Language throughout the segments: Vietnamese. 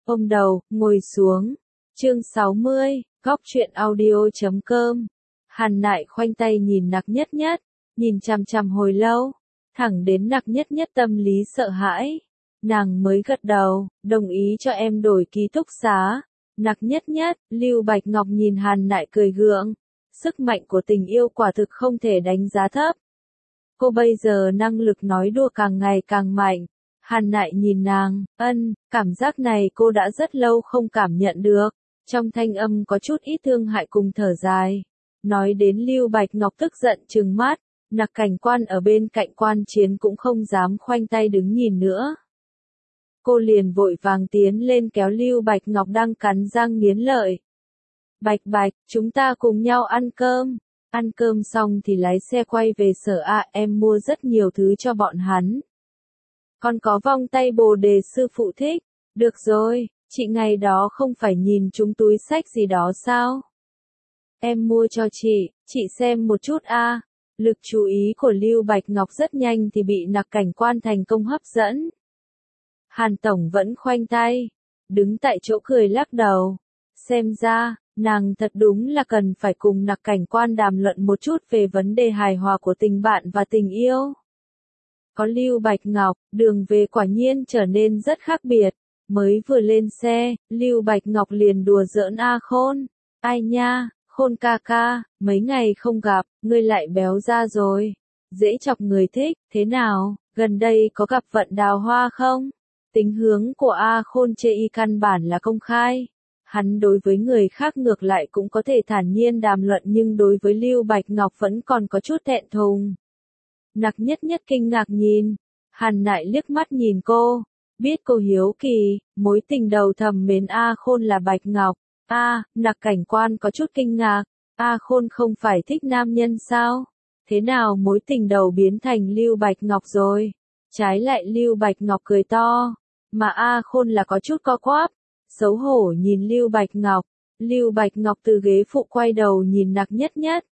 ôm đầu, ngồi xuống. Chương 60, góc truyện audio.com. Hàn Nại khoanh tay nhìn Nặc Nhất Nhất, nhìn chằm chằm hồi lâu, thẳng đến Nặc Nhất Nhất tâm lý sợ hãi. Nàng mới gật đầu, đồng ý cho em đổi ký túc xá. Nặc Nhất Nhất, Lưu Bạch Ngọc nhìn Hàn Nại cười gượng. Sức mạnh của tình yêu quả thực không thể đánh giá thấp. Cô bây giờ năng lực nói đùa càng ngày càng mạnh. Hàn Nại nhìn nàng, cảm giác này cô đã rất lâu không cảm nhận được. Trong thanh âm có chút ít thương hại cùng thở dài. Nói đến Lưu Bạch Ngọc tức giận trừng mắt, Nặc Cảnh Quan ở bên cạnh quan chiến cũng không dám khoanh tay đứng nhìn nữa. Cô liền vội vàng tiến lên kéo Lưu Bạch Ngọc đang cắn răng nghiến lợi. Bạch Bạch, chúng ta cùng nhau ăn cơm. Ăn cơm xong thì lái xe quay về sở A, em mua rất nhiều thứ cho bọn hắn. Còn có vòng tay bồ đề sư phụ thích. Được rồi, chị ngày đó không phải nhìn chúng túi xách gì đó sao? Em mua cho chị xem một chút a. Lực chú ý của Lưu Bạch Ngọc rất nhanh thì bị Nặc Cảnh Quan thành công hấp dẫn. Hàn Tổng vẫn khoanh tay, đứng tại chỗ cười lắc đầu. Xem ra, nàng thật đúng là cần phải cùng Nặc Cảnh Quan đàm luận một chút về vấn đề hài hòa của tình bạn và tình yêu. Có Lưu Bạch Ngọc, đường về quả nhiên trở nên rất khác biệt. Mới vừa lên xe, Lưu Bạch Ngọc liền đùa giỡn A Khôn. Ai nha, Khôn ca ca, mấy ngày không gặp, ngươi lại béo ra rồi. Dễ chọc người thích, thế nào, gần đây có gặp vận đào hoa không? Tính hướng của A Khôn chê y căn bản là công khai. Hắn đối với người khác ngược lại cũng có thể thản nhiên đàm luận nhưng đối với Lưu Bạch Ngọc vẫn còn có chút thẹn thùng. Nặc Nhất Nhất kinh ngạc nhìn, Hàn Nại liếc mắt nhìn cô, biết cô hiếu kỳ, mối tình đầu thầm mến A Khôn là Bạch Ngọc. Nặc Cảnh Quan có chút kinh ngạc, A Khôn không phải thích nam nhân sao? Thế nào mối tình đầu biến thành Lưu Bạch Ngọc rồi? Trái lại Lưu Bạch Ngọc cười to, mà A Khôn là có chút co quắp, xấu hổ nhìn Lưu Bạch Ngọc. Lưu Bạch Ngọc từ ghế phụ quay đầu nhìn Nặc Nhất Nhất.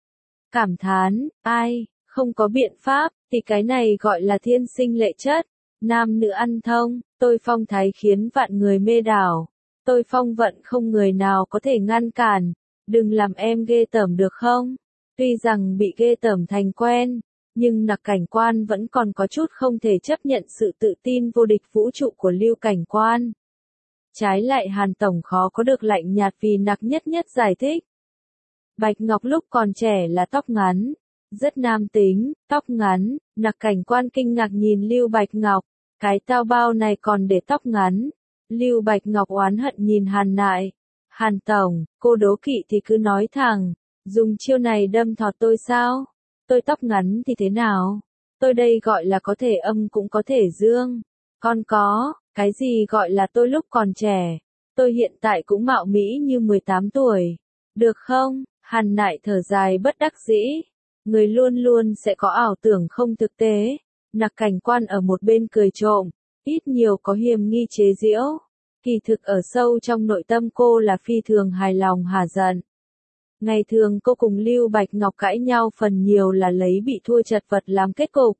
Cảm thán, không có biện pháp, thì cái này gọi là thiên sinh lệ chất, nam nữ ăn thông, tôi phong thái khiến vạn người mê đảo. Tôi phong vận không người nào có thể ngăn cản, đừng làm em ghê tởm được không? Tuy rằng bị ghê tởm thành quen, nhưng Nặc Cảnh Quan vẫn còn có chút không thể chấp nhận sự tự tin vô địch vũ trụ của Lưu Cảnh Quan. Trái lại Hàn Tổng khó có được lạnh nhạt vì Nặc Nhất Nhất giải thích. Bạch Ngọc lúc còn trẻ là tóc ngắn, rất nam tính, tóc ngắn. Nặc Cảnh Quan kinh ngạc nhìn Lưu Bạch Ngọc, cái tao bao này còn để tóc ngắn. Lưu Bạch Ngọc oán hận nhìn Hàn Nại. Hàn Tổng, cô đố kỵ thì cứ nói thẳng, dùng chiêu này đâm thọt tôi sao? Tôi tóc ngắn thì thế nào? Tôi đây gọi là có thể âm cũng có thể dương. Còn có, cái gì gọi là tôi lúc còn trẻ? Tôi hiện tại cũng mạo mỹ như 18 tuổi. Được không? Hàn Nại thở dài bất đắc dĩ. Người luôn luôn sẽ có ảo tưởng không thực tế. Nặc Cảnh Quan ở một bên cười trộm, ít nhiều có hiềm nghi chế giễu. Kỳ thực ở sâu trong nội tâm cô là phi thường hài lòng hả giận. Ngày thường cô cùng Lưu Bạch Ngọc cãi nhau phần nhiều là lấy bị thua chật vật làm kết cục.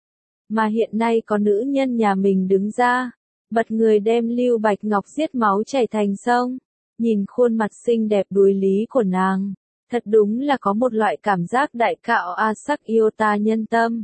Mà hiện nay có nữ nhân nhà mình đứng ra, bật người đem Lưu Bạch Ngọc giết máu chảy thành sông. Nhìn khuôn mặt xinh đẹp đuối lý của nàng, thật đúng là có một loại cảm giác đại cạo a sắc yêu ta nhân tâm.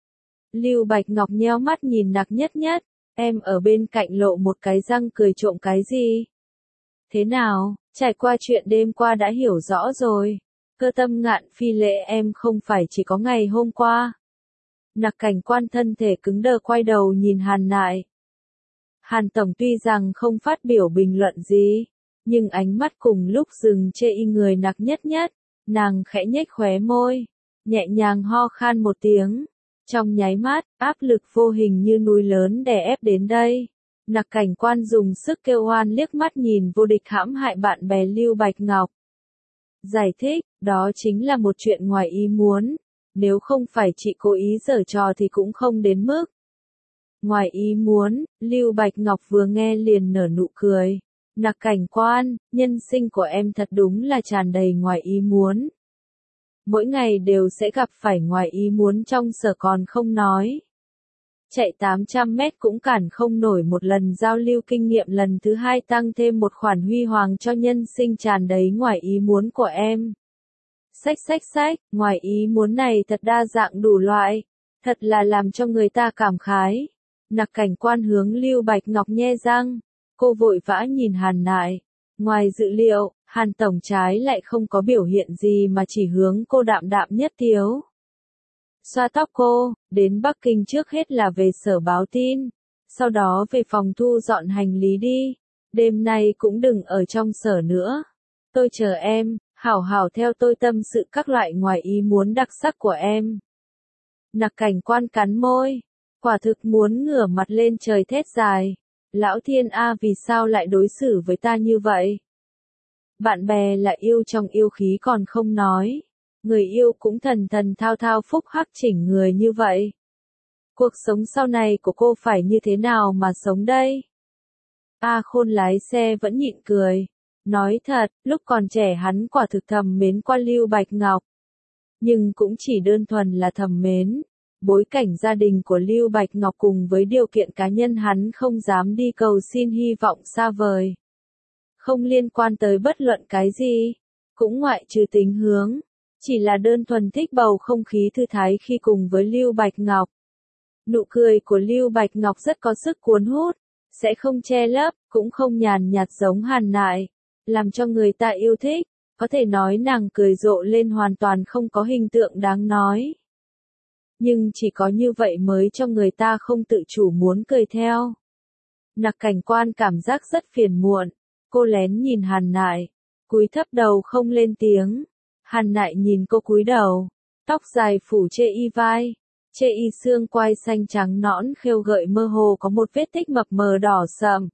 Lưu Bạch Ngọc nheo mắt nhìn Nặc Nhất Nhất, em ở bên cạnh lộ một cái răng cười trộm cái gì? Thế nào, trải qua chuyện đêm qua đã hiểu rõ rồi. Cơ tâm ngạn phi lễ em không phải chỉ có ngày hôm qua. Nặc Cảnh Quan thân thể cứng đờ quay đầu nhìn Hàn Nại. Hàn Tổng tuy rằng không phát biểu bình luận gì, nhưng ánh mắt cùng lúc dừng chê y người Nặc Nhất Nhất, nàng khẽ nhếch khóe môi, nhẹ nhàng ho khan một tiếng. Trong nháy mắt, áp lực vô hình như núi lớn đè ép đến đây. Nặc Cảnh Quan dùng sức kêu oan liếc mắt nhìn vô địch hãm hại bạn bè Lưu Bạch Ngọc. Giải thích, đó chính là một chuyện ngoài ý muốn. Nếu không phải chị cố ý giở trò thì cũng không đến mức. Ngoài ý muốn, Lưu Bạch Ngọc vừa nghe liền nở nụ cười. Nặc Cảnh Quan, nhân sinh của em thật đúng là tràn đầy ngoài ý muốn. Mỗi ngày đều sẽ gặp phải ngoài ý muốn trong sở còn không nói. chạy 800 mét cũng cản không nổi một lần giao lưu kinh nghiệm lần thứ hai tăng thêm một khoản huy hoàng cho nhân sinh tràn đầy ngoài ý muốn của em. Xách, ngoài ý muốn này thật đa dạng đủ loại, thật là làm cho người ta cảm khái. Nặc Cảnh Quan hướng Lưu Bạch Ngọc nhe răng, cô vội vã nhìn Hàn Nại. Ngoài dự liệu, Hàn Tổng trái lại không có biểu hiện gì mà chỉ hướng cô đạm đạm nhất tiếu. Xoa tóc cô, đến Bắc Kinh trước hết là về sở báo tin, sau đó về phòng thu dọn hành lý đi, đêm nay cũng đừng ở trong sở nữa. Tôi chờ em, hảo hảo theo tôi tâm sự các loại ngoài ý muốn đặc sắc của em. Nặc Cảnh Quan cắn môi, quả thực muốn ngửa mặt lên trời thét dài. Lão thiên a, vì sao lại đối xử với ta như vậy? Bạn bè là yêu trong yêu khí còn không nói. Người yêu cũng thần thần thao thao phúc hắc chỉnh người như vậy. Cuộc sống sau này của cô phải như thế nào mà sống đây? A Khôn lái xe vẫn nhịn cười. Nói thật, lúc còn trẻ hắn quả thực thầm mến qua Lưu Bạch Ngọc. Nhưng cũng chỉ đơn thuần là thầm mến. Bối cảnh gia đình của Lưu Bạch Ngọc cùng với điều kiện cá nhân hắn không dám đi cầu xin hy vọng xa vời. Không liên quan tới bất luận cái gì, cũng ngoại trừ tính hướng, chỉ là đơn thuần thích bầu không khí thư thái khi cùng với Lưu Bạch Ngọc. Nụ cười của Lưu Bạch Ngọc rất có sức cuốn hút, sẽ không che lấp, cũng không nhàn nhạt giống Hàn Nại, làm cho người ta yêu thích, có thể nói nàng cười rộ lên hoàn toàn không có hình tượng đáng nói. Nhưng chỉ có như vậy mới cho người ta không tự chủ muốn cười theo. Nặc Cảnh Quan cảm giác rất phiền muộn, cô lén nhìn Hàn Nại, cúi thấp đầu không lên tiếng. Hàn Nại nhìn cô cúi đầu, tóc dài phủ chê y vai, chê y xương quai xanh trắng nõn khêu gợi mơ hồ có một vết tích mập mờ đỏ sậm.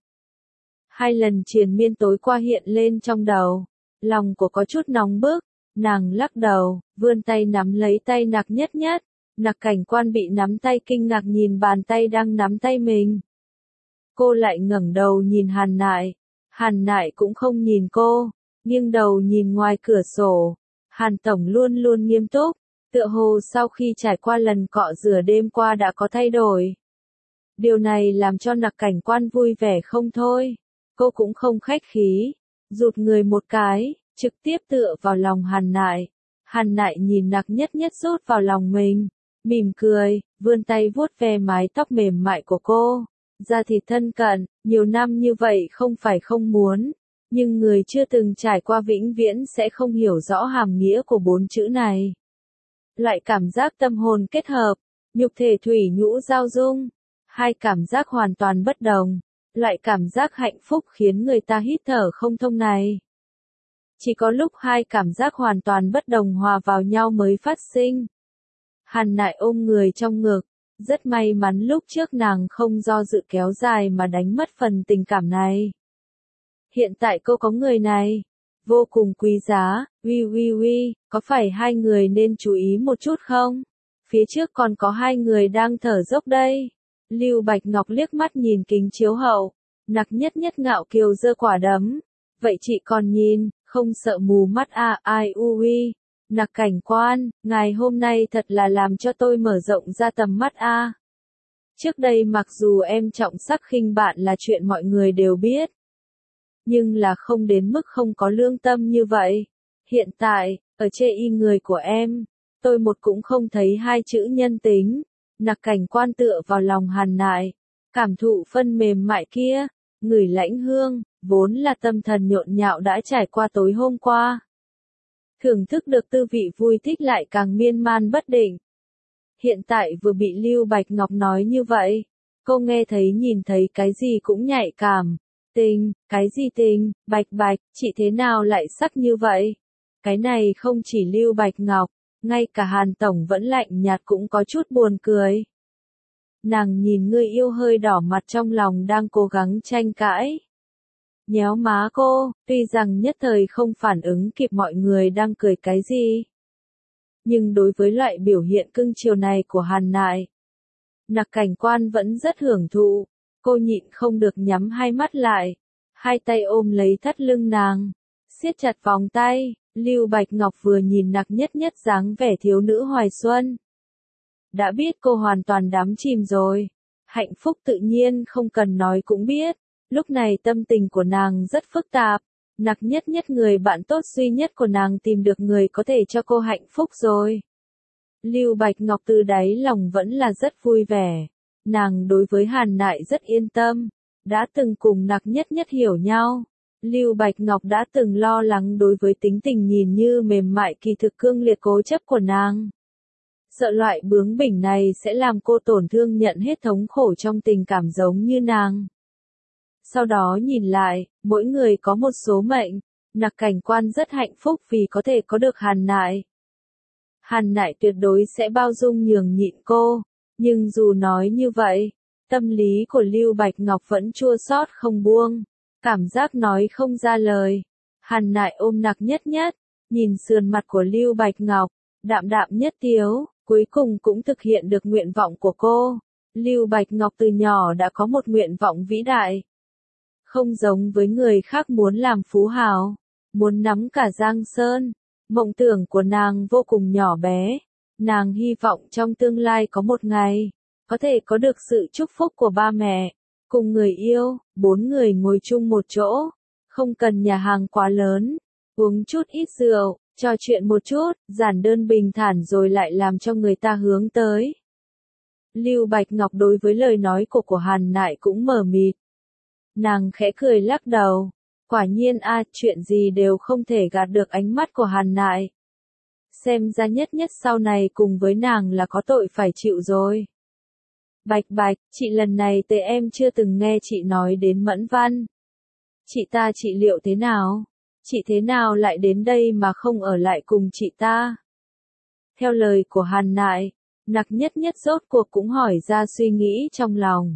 Hai lần triền miên tối qua hiện lên trong đầu, lòng cô có chút nóng bức, nàng lắc đầu, vươn tay nắm lấy tay Nặc Nhất Nhất. Nặc Cảnh Quan bị nắm tay kinh ngạc nhìn bàn tay đang nắm tay mình. Cô lại ngẩng đầu nhìn Hàn Nại. Hàn Nại cũng không nhìn cô, nghiêng đầu nhìn ngoài cửa sổ. Hàn Tổng luôn luôn nghiêm túc, tựa hồ sau khi trải qua lần cọ rửa đêm qua đã có thay đổi. Điều này làm cho Nặc Cảnh Quan vui vẻ không thôi. Cô cũng không khách khí, rụt người một cái, trực tiếp tựa vào lòng Hàn Nại. Hàn Nại nhìn Nặc Nhất Nhất rút vào lòng mình, mỉm cười, vươn tay vuốt ve mái tóc mềm mại của cô. Da thịt thân cận, nhiều năm như vậy không phải không muốn, nhưng người chưa từng trải qua vĩnh viễn sẽ không hiểu rõ hàm nghĩa của 4 chữ này. Loại cảm giác tâm hồn kết hợp, nhục thể thủy nhũ giao dung, hai cảm giác hoàn toàn bất đồng, loại cảm giác hạnh phúc khiến người ta hít thở không thông này. Chỉ có lúc hai cảm giác hoàn toàn bất đồng hòa vào nhau mới phát sinh. Hàn Nại ôm người trong ngực, rất may mắn lúc trước nàng không do dự kéo dài mà đánh mất phần tình cảm này. Hiện tại cô có người này, vô cùng quý giá, uy, có phải hai người nên chú ý một chút không? Phía trước còn có hai người đang thở dốc đây. Lưu Bạch Ngọc liếc mắt nhìn kính chiếu hậu, Nặc Nhất Nhất ngạo kiều giơ quả đấm. Vậy chị còn nhìn, không sợ mù mắt à, ai uy. Nặc Cảnh Quan, ngài hôm nay thật là làm cho tôi mở rộng ra tầm mắt a. Trước đây mặc dù em trọng sắc khinh bạn là chuyện mọi người đều biết, nhưng là không đến mức không có lương tâm như vậy. Hiện tại, ở chê y người của em, tôi một cũng không thấy hai chữ nhân tính. Nặc Cảnh Quan tựa vào lòng Hàn Nại, cảm thụ phân mềm mại kia, ngửi lãnh hương, vốn là tâm thần nhộn nhạo đã trải qua tối hôm qua. Thưởng thức được tư vị vui thích lại càng miên man bất định. Hiện tại vừa bị Lưu Bạch Ngọc nói như vậy, cô nghe thấy nhìn thấy cái gì cũng nhạy cảm. Tình, cái gì tình, Bạch, chị thế nào lại sắc như vậy? Cái này không chỉ Lưu Bạch Ngọc, ngay cả Hàn Tổng vẫn lạnh nhạt cũng có chút buồn cười. Nàng nhìn người yêu hơi đỏ mặt trong lòng đang cố gắng tranh cãi. Nhéo má cô, tuy rằng nhất thời không phản ứng kịp mọi người đang cười cái gì. Nhưng đối với loại biểu hiện cưng chiều này của Hàn Nại, Nặc Cảnh Quan vẫn rất hưởng thụ. Cô nhịn không được nhắm hai mắt lại, hai tay ôm lấy thắt lưng nàng, siết chặt vòng tay. Lưu Bạch Ngọc vừa nhìn Nặc Nhất Nhất dáng vẻ thiếu nữ hoài xuân, đã biết cô hoàn toàn đắm chìm rồi. Hạnh phúc tự nhiên không cần nói cũng biết, lúc này tâm tình của nàng rất phức tạp, Nặc Nhất Nhất người bạn tốt duy nhất của nàng tìm được người có thể cho cô hạnh phúc rồi. Lưu Bạch Ngọc từ đáy lòng vẫn là rất vui vẻ, nàng đối với Hàn Nại rất yên tâm, đã từng cùng Nặc Nhất Nhất hiểu nhau. Lưu Bạch Ngọc đã từng lo lắng đối với tính tình nhìn như mềm mại kỳ thực cương liệt cố chấp của nàng. Sợ loại bướng bỉnh này sẽ làm cô tổn thương nhận hết thống khổ trong tình cảm giống như nàng. Sau đó nhìn lại, mỗi người có một số mệnh, Nặc Cảnh Quan rất hạnh phúc vì có thể có được Hàn Nại. Hàn Nại tuyệt đối sẽ bao dung nhường nhịn cô, nhưng dù nói như vậy, tâm lý của Lưu Bạch Ngọc vẫn chua xót không buông, cảm giác nói không ra lời. Hàn Nại ôm Nặc Nhất Nhất, nhìn sườn mặt của Lưu Bạch Ngọc, đạm đạm nhất tiếu, cuối cùng cũng thực hiện được nguyện vọng của cô. Lưu Bạch Ngọc từ nhỏ đã có một nguyện vọng vĩ đại. Không giống với người khác muốn làm phú hào, muốn nắm cả Giang Sơn. Mộng tưởng của nàng vô cùng nhỏ bé. Nàng hy vọng trong tương lai có một ngày, có thể có được sự chúc phúc của ba mẹ, cùng người yêu, 4 người ngồi chung một chỗ, không cần nhà hàng quá lớn, uống chút ít rượu, trò chuyện một chút, giản đơn bình thản rồi lại làm cho người ta hướng tới. Lưu Bạch Ngọc đối với lời nói của Hàn Nại cũng mờ mịt. Nàng khẽ cười lắc đầu. Quả nhiên chuyện gì đều không thể gạt được ánh mắt của Hàn Nại. Xem ra Nhất Nhất sau này cùng với nàng là có tội phải chịu rồi. Bạch Bạch, chị lần này em chưa từng nghe chị nói đến Mẫn Văn. Chị ta trị liệu thế nào? Chị thế nào lại đến đây mà không ở lại cùng chị ta? Theo lời của Hàn Nại, Nặc Nhất Nhất rốt cuộc cũng hỏi ra suy nghĩ trong lòng.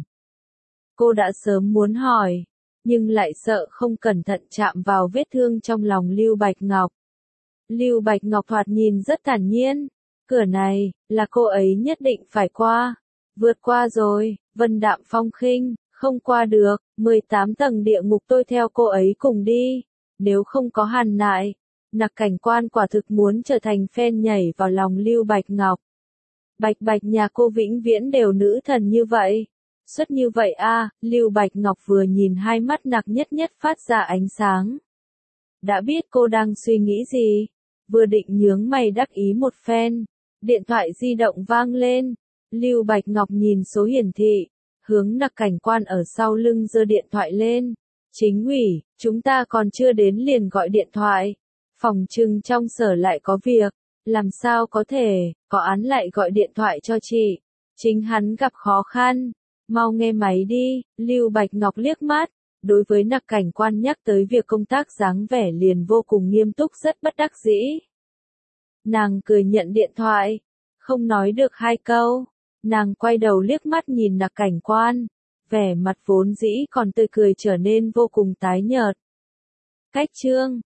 Cô đã sớm muốn hỏi, nhưng lại sợ không cẩn thận chạm vào vết thương trong lòng Lưu Bạch Ngọc. Lưu Bạch Ngọc thoạt nhìn rất thản nhiên, cửa này, là cô ấy nhất định phải qua. Vượt qua rồi, Vân Đạm Phong khinh, không qua được, 18 tầng địa ngục tôi theo cô ấy cùng đi. Nếu không có Hàn Nại, Nặc Cảnh Quan quả thực muốn trở thành fan nhảy vào lòng Lưu Bạch Ngọc. Bạch Bạch nhà cô vĩnh viễn đều nữ thần như vậy. Xuất như vậy Lưu Bạch Ngọc vừa nhìn hai mắt Nặc Nhất Nhất phát ra ánh sáng. Đã biết cô đang suy nghĩ gì, vừa định nhướng mày đắc ý một phen, điện thoại di động vang lên. Lưu Bạch Ngọc nhìn số hiển thị, hướng Nặc Cảnh Quan ở sau lưng giơ điện thoại lên. Chính ủy, chúng ta còn chưa đến liền gọi điện thoại. Phòng trừng trong sở lại có việc, làm sao có thể, có án lại gọi điện thoại cho chị. Chính hắn gặp khó khăn. Mau nghe máy đi, Lưu Bạch Ngọc liếc mắt, đối với Nặc Cảnh Quan nhắc tới việc công tác dáng vẻ liền vô cùng nghiêm túc rất bất đắc dĩ. Nàng cười nhận điện thoại, không nói được hai câu, nàng quay đầu liếc mắt nhìn Nặc Cảnh Quan, vẻ mặt vốn dĩ còn tươi cười trở nên vô cùng tái nhợt. Cách chương